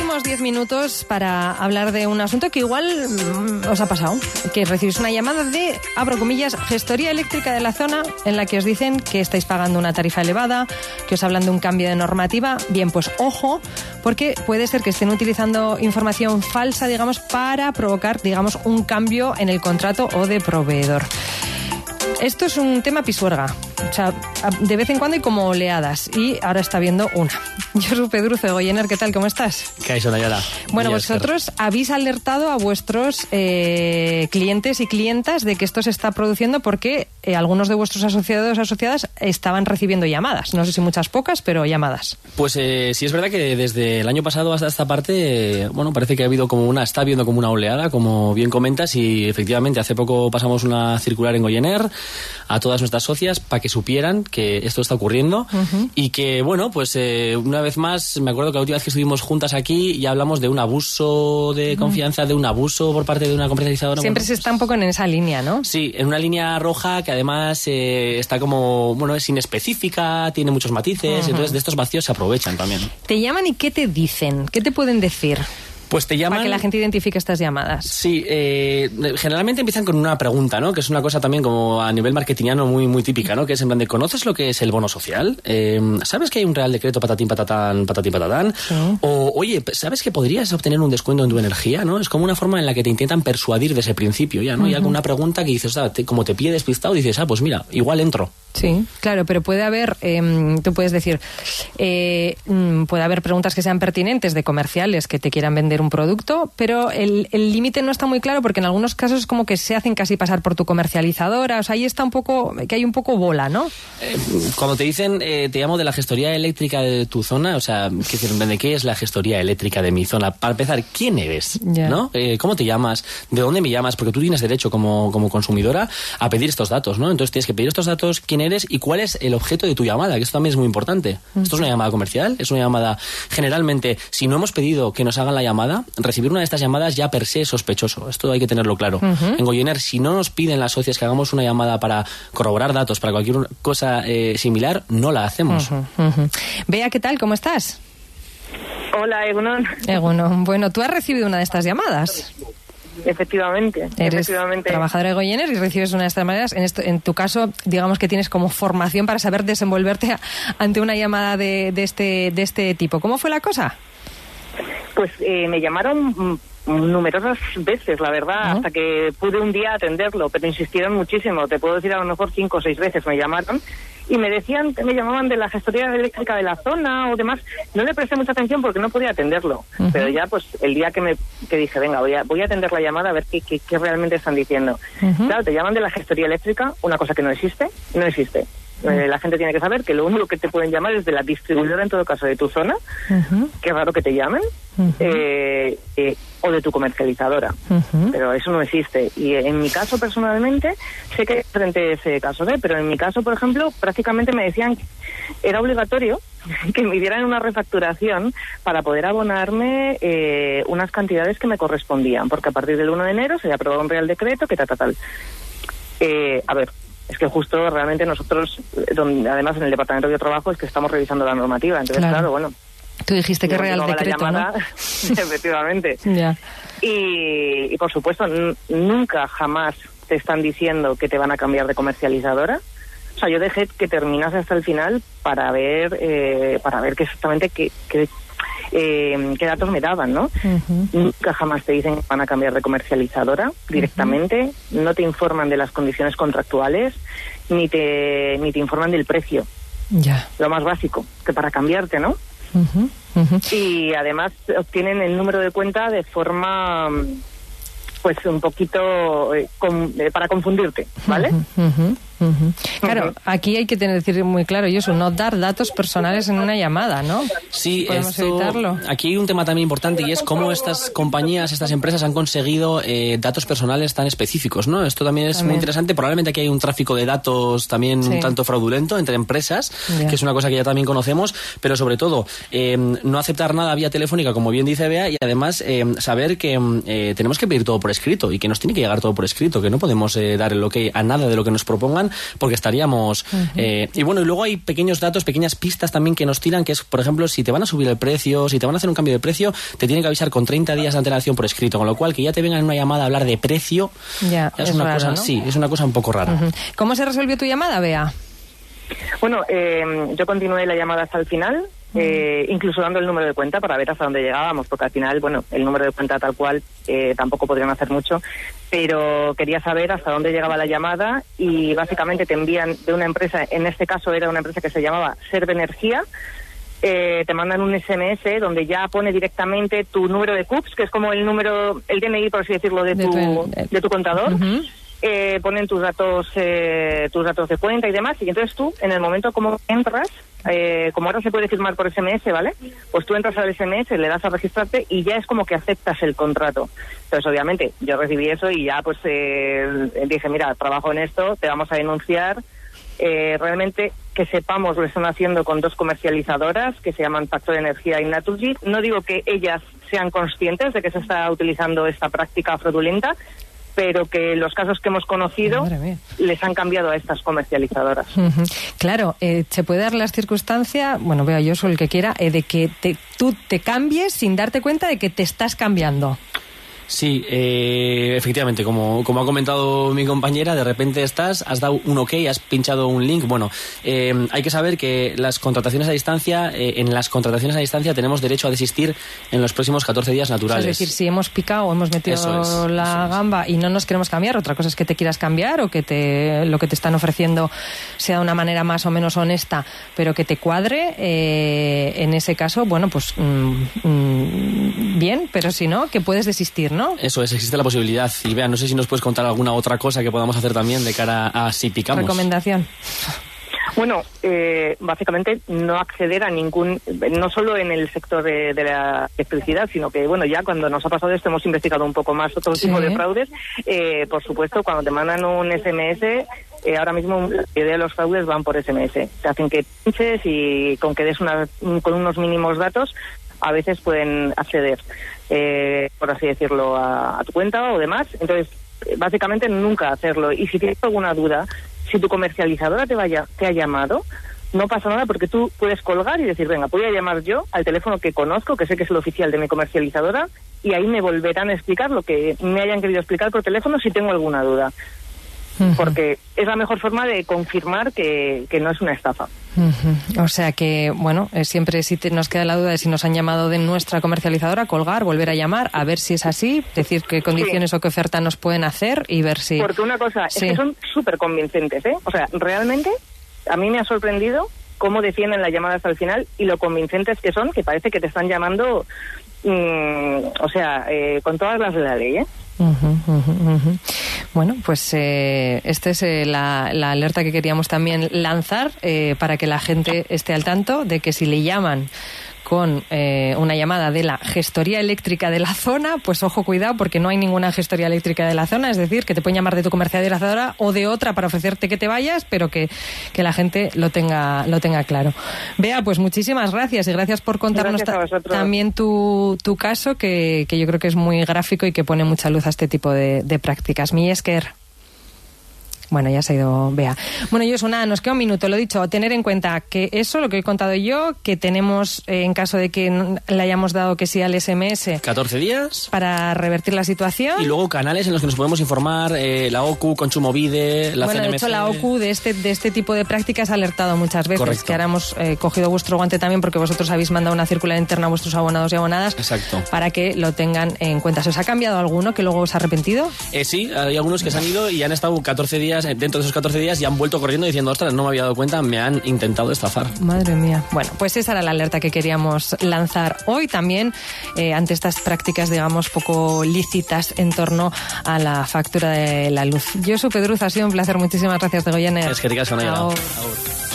tenemos 10 minutos para hablar de un asunto que igual os ha pasado, que recibís una llamada de, abro comillas, gestoría eléctrica de la zona, en la que os dicen que estáis pagando una tarifa elevada, que os hablan de un cambio de normativa. Bien, pues ojo, porque puede ser que estén utilizando información falsa, digamos, para provocar, digamos, un cambio en el contrato o de proveedor. Esto es un tema pisuerga. O sea, de vez en cuando hay como oleadas y ahora está viendo una. Josu Pedruzo de Goyener, ¿qué tal? ¿Cómo estás? ¿Qué hay, Sonayala? Bueno, vosotros habéis alertado a vuestros clientes y clientas de que esto se está produciendo porque algunos de vuestros asociados o asociadas estaban recibiendo llamadas. No sé si muchas, pocas, pero llamadas. Pues sí es verdad que desde el año pasado hasta esta parte, bueno, parece que está habiendo como una oleada, como bien comentas, y efectivamente hace poco pasamos una circular en Goyener a todas nuestras socias para que supieran que esto está ocurriendo y que, bueno, pues una vez más, me acuerdo que la última vez que estuvimos juntas aquí ya hablamos de un abuso de confianza, de un abuso por parte de una comercializadora. Siempre se está un poco en esa línea, ¿no? Sí, en una línea roja que además está como, bueno, es inespecífica, tiene muchos matices, entonces de estos vacíos se aprovechan también. ¿Te llaman y qué te dicen? ¿Qué te pueden decir? Pues te llaman... Para que la gente identifique estas llamadas. Sí, generalmente empiezan con una pregunta, ¿no? Que es una cosa también como a nivel marketingiano muy, muy típica, ¿no? Que es en plan de, ¿conoces lo que es el bono social? ¿Sabes que hay un Real Decreto patatín, patatán, patatín, patatán? Sí. O, oye, ¿sabes que podrías obtener un descuento en tu energía, ¿no? Es como una forma en la que te intentan persuadir desde el principio, ¿ya? ¿No? Y alguna pregunta que dices, como te pide despistado, dices, pues mira, igual entro. Sí, claro, pero puede haber, tú puedes decir, puede haber preguntas que sean pertinentes de comerciales que te quieran vender un producto, pero el límite no está muy claro porque en algunos casos es como que se hacen casi pasar por tu comercializadora, o sea, ahí está un poco, que hay un poco bola, ¿no? Cuando te dicen, te llamo de la gestoría eléctrica de tu zona, o sea, ¿de qué es la gestoría eléctrica de mi zona? Para empezar, ¿quién eres? Yeah. ¿No? ¿Cómo te llamas? ¿De dónde me llamas? Porque tú tienes derecho como consumidora a pedir estos datos, ¿no? Entonces tienes que pedir estos datos, quién eres y cuál es el objeto de tu llamada, que esto también es muy importante. Esto es una llamada comercial, es una llamada, generalmente, si no hemos pedido que nos hagan la llamada, recibir una de estas llamadas ya per se es sospechoso. Esto hay que tenerlo claro. En Goyener, si no nos piden las socias que hagamos una llamada para corroborar datos, para cualquier cosa similar, no la hacemos. Bea, ¿qué tal? ¿Cómo estás? Hola, Egunon. Egunon. Bueno, ¿tú has recibido una de estas llamadas? Efectivamente. Eres trabajadora de Goyener y recibes una de estas llamadas. En tu caso, digamos que tienes como formación para saber desenvolverte ante una llamada de este tipo. ¿Cómo fue la cosa? Pues me llamaron numerosas veces, la verdad, hasta que pude un día atenderlo, pero insistieron muchísimo. Te puedo decir a lo mejor 5 o 6 veces me llamaron y me decían, me llamaban de la gestoría eléctrica de la zona o demás. No le presté mucha atención porque no podía atenderlo, pero ya pues el día que dije, venga, voy a atender la llamada a ver qué realmente están diciendo. Claro, te llaman de la gestoría eléctrica, una cosa que no existe. La gente tiene que saber que lo único que te pueden llamar es de la distribuidora, en todo caso, de tu zona, que raro que te llamen, o de tu comercializadora, pero eso no existe. Y en mi caso, personalmente, sé que hay diferentes casos, pero en mi caso, por ejemplo, prácticamente me decían que era obligatorio que me dieran una refacturación para poder abonarme unas cantidades que me correspondían, porque a partir del 1 de enero se había aprobado un Real Decreto que tal. A ver, es que justo realmente nosotros, además en el departamento de trabajo, es que estamos revisando la normativa. Entonces, claro, bueno. Tú dijiste que Real Decreto, llamada, ¿no? Efectivamente. Ya. Y por supuesto, nunca jamás te están diciendo que te van a cambiar de comercializadora. O sea, yo dejé que terminase hasta el final para ver qué exactamente qué datos me daban, ¿no? Nunca jamás te dicen que van a cambiar de comercializadora directamente, no te informan de las condiciones contractuales, ni te informan del precio. Ya. Lo más básico, que para cambiarte, ¿no? Y además obtienen el número de cuenta de forma, pues un poquito para confundirte, ¿vale? Claro, aquí hay que decir muy claro, Josu, no dar datos personales en una llamada, ¿no? Sí, evitarlo. Aquí hay un tema también importante y es cómo estas compañías, estas empresas han conseguido datos personales tan específicos, ¿no? Esto también es muy interesante. Probablemente aquí hay un tráfico de datos también un tanto fraudulento entre empresas, que es una cosa que ya también conocemos, pero sobre todo no aceptar nada vía telefónica, como bien dice Bea, y además saber que tenemos que pedir todo por escrito y que nos tiene que llegar todo por escrito, que no podemos dar el ok a nada de lo que nos propongan funcionan porque estaríamos... y bueno, y luego hay pequeños datos, pequeñas pistas también que nos tiran, que es, por ejemplo, si te van a subir el precio, si te van a hacer un cambio de precio, te tienen que avisar con 30 días de antelación por escrito, con lo cual que ya te vengan en una llamada a hablar de precio es una raro, cosa, ¿no? Sí, es una cosa un poco rara. ¿Cómo se resolvió tu llamada, Bea? Bueno, yo continué la llamada hasta el final, incluso dando el número de cuenta para ver hasta dónde llegábamos, porque al final, bueno, el número de cuenta tal cual tampoco podrían hacer mucho, pero quería saber hasta dónde llegaba la llamada y básicamente te envían de una empresa, en este caso era una empresa que se llamaba Serve Energía, te mandan un SMS donde ya pone directamente tu número de CUPS, que es como el número, el DNI, por así decirlo, de tu contador. Ponen tus datos de cuenta y demás, y entonces tú, en el momento como entras, como ahora se puede firmar por SMS, ¿vale? Pues tú entras al SMS, le das a registrarte y ya es como que aceptas el contrato. Entonces, obviamente, yo recibí eso y ya pues dije, mira, trabajo en esto, te vamos a denunciar. Realmente que sepamos lo están haciendo con dos comercializadoras que se llaman Factor Energía y Naturgy. No digo que ellas sean conscientes de que se está utilizando esta práctica fraudulenta, pero que los casos que hemos conocido les han cambiado a estas comercializadoras. Claro, se puede dar la circunstancia, bueno, veo yo soy el que quiera, de que tú te cambies sin darte cuenta de que te estás cambiando. Sí, efectivamente, como ha comentado mi compañera, de repente has dado un OK, has pinchado un link. Bueno, hay que saber que las contrataciones a distancia, en las contrataciones a distancia tenemos derecho a desistir en los próximos 14 días naturales. Es decir, si hemos picado o hemos metido la gamba y no nos queremos cambiar, otra cosa es que te quieras cambiar o que lo que te están ofreciendo sea de una manera más o menos honesta, pero que te cuadre, en ese caso, bueno, pues bien, pero si no, que puedes desistir, ¿no? Eso es, existe la posibilidad. Y Bea, no sé si nos puedes contar alguna otra cosa que podamos hacer también de cara a si picamos. Recomendación. Bueno, básicamente no acceder a ningún, no solo en el sector de la electricidad, sino que, bueno, ya cuando nos ha pasado esto hemos investigado un poco más otro tipo de fraudes. Por supuesto, cuando te mandan un SMS, ahora mismo la mayoría de los fraudes van por SMS. Te hacen que pinches y con que des con unos mínimos datos, a veces pueden acceder, por así decirlo, a tu cuenta o demás. Entonces, básicamente nunca hacerlo. Y si tienes alguna duda, si tu comercializadora te ha llamado, no pasa nada porque tú puedes colgar y decir, venga, voy a llamar yo al teléfono que conozco, que sé que es el oficial de mi comercializadora, y ahí me volverán a explicar lo que me hayan querido explicar por teléfono si tengo alguna duda. Porque es la mejor forma de confirmar que no es una estafa. O sea que, bueno, siempre nos queda la duda de si nos han llamado de nuestra comercializadora, colgar, volver a llamar, a ver si es así, decir qué condiciones o qué oferta nos pueden hacer y ver si... Porque una cosa es que son súper convincentes, ¿eh? O sea, realmente a mí me ha sorprendido cómo defienden la llamada hasta el final y lo convincentes que son, que parece que te están llamando, con todas las de la ley, ¿eh? Bueno, pues esta es la alerta que queríamos también lanzar para que la gente esté al tanto de que si le llaman con una llamada de la gestoría eléctrica de la zona, pues ojo, cuidado, porque no hay ninguna gestoría eléctrica de la zona, es decir, que te pueden llamar de tu comercializadora o de otra para ofrecerte que te vayas, pero que la gente lo tenga claro. Bea, pues muchísimas gracias y gracias por contarnos también tu caso, que yo creo que es muy gráfico y que pone mucha luz a este tipo de prácticas. Esker. Bueno, ya se ha ido Bea. Bueno, Josu, nada, nos queda un minuto. Lo dicho, tener en cuenta que eso, lo que he contado yo, que tenemos, en caso de que le hayamos dado que sí al SMS... 14 días. Para revertir la situación. Y luego canales en los que nos podemos informar, la OCU, Konsumovide, la CNMC... Bueno, de hecho, la OCU de este tipo de prácticas ha alertado muchas veces. Correcto. Que ahora hemos cogido vuestro guante también porque vosotros habéis mandado una circular interna a vuestros abonados y abonadas. Exacto. Para que lo tengan en cuenta. ¿Se os ha cambiado alguno que luego os ha arrepentido? Sí, hay algunos que se han ido y han estado 14 días, dentro de esos 14 días, y han vuelto corriendo diciendo, ostras, no me había dado cuenta, me han intentado estafar. Madre mía. Bueno, pues esa era la alerta que queríamos lanzar hoy también ante estas prácticas, digamos, poco lícitas en torno a la factura de la luz. Josu Pedruz, ha sido un placer. Muchísimas gracias, de Goyener. Es que te quedas con ella.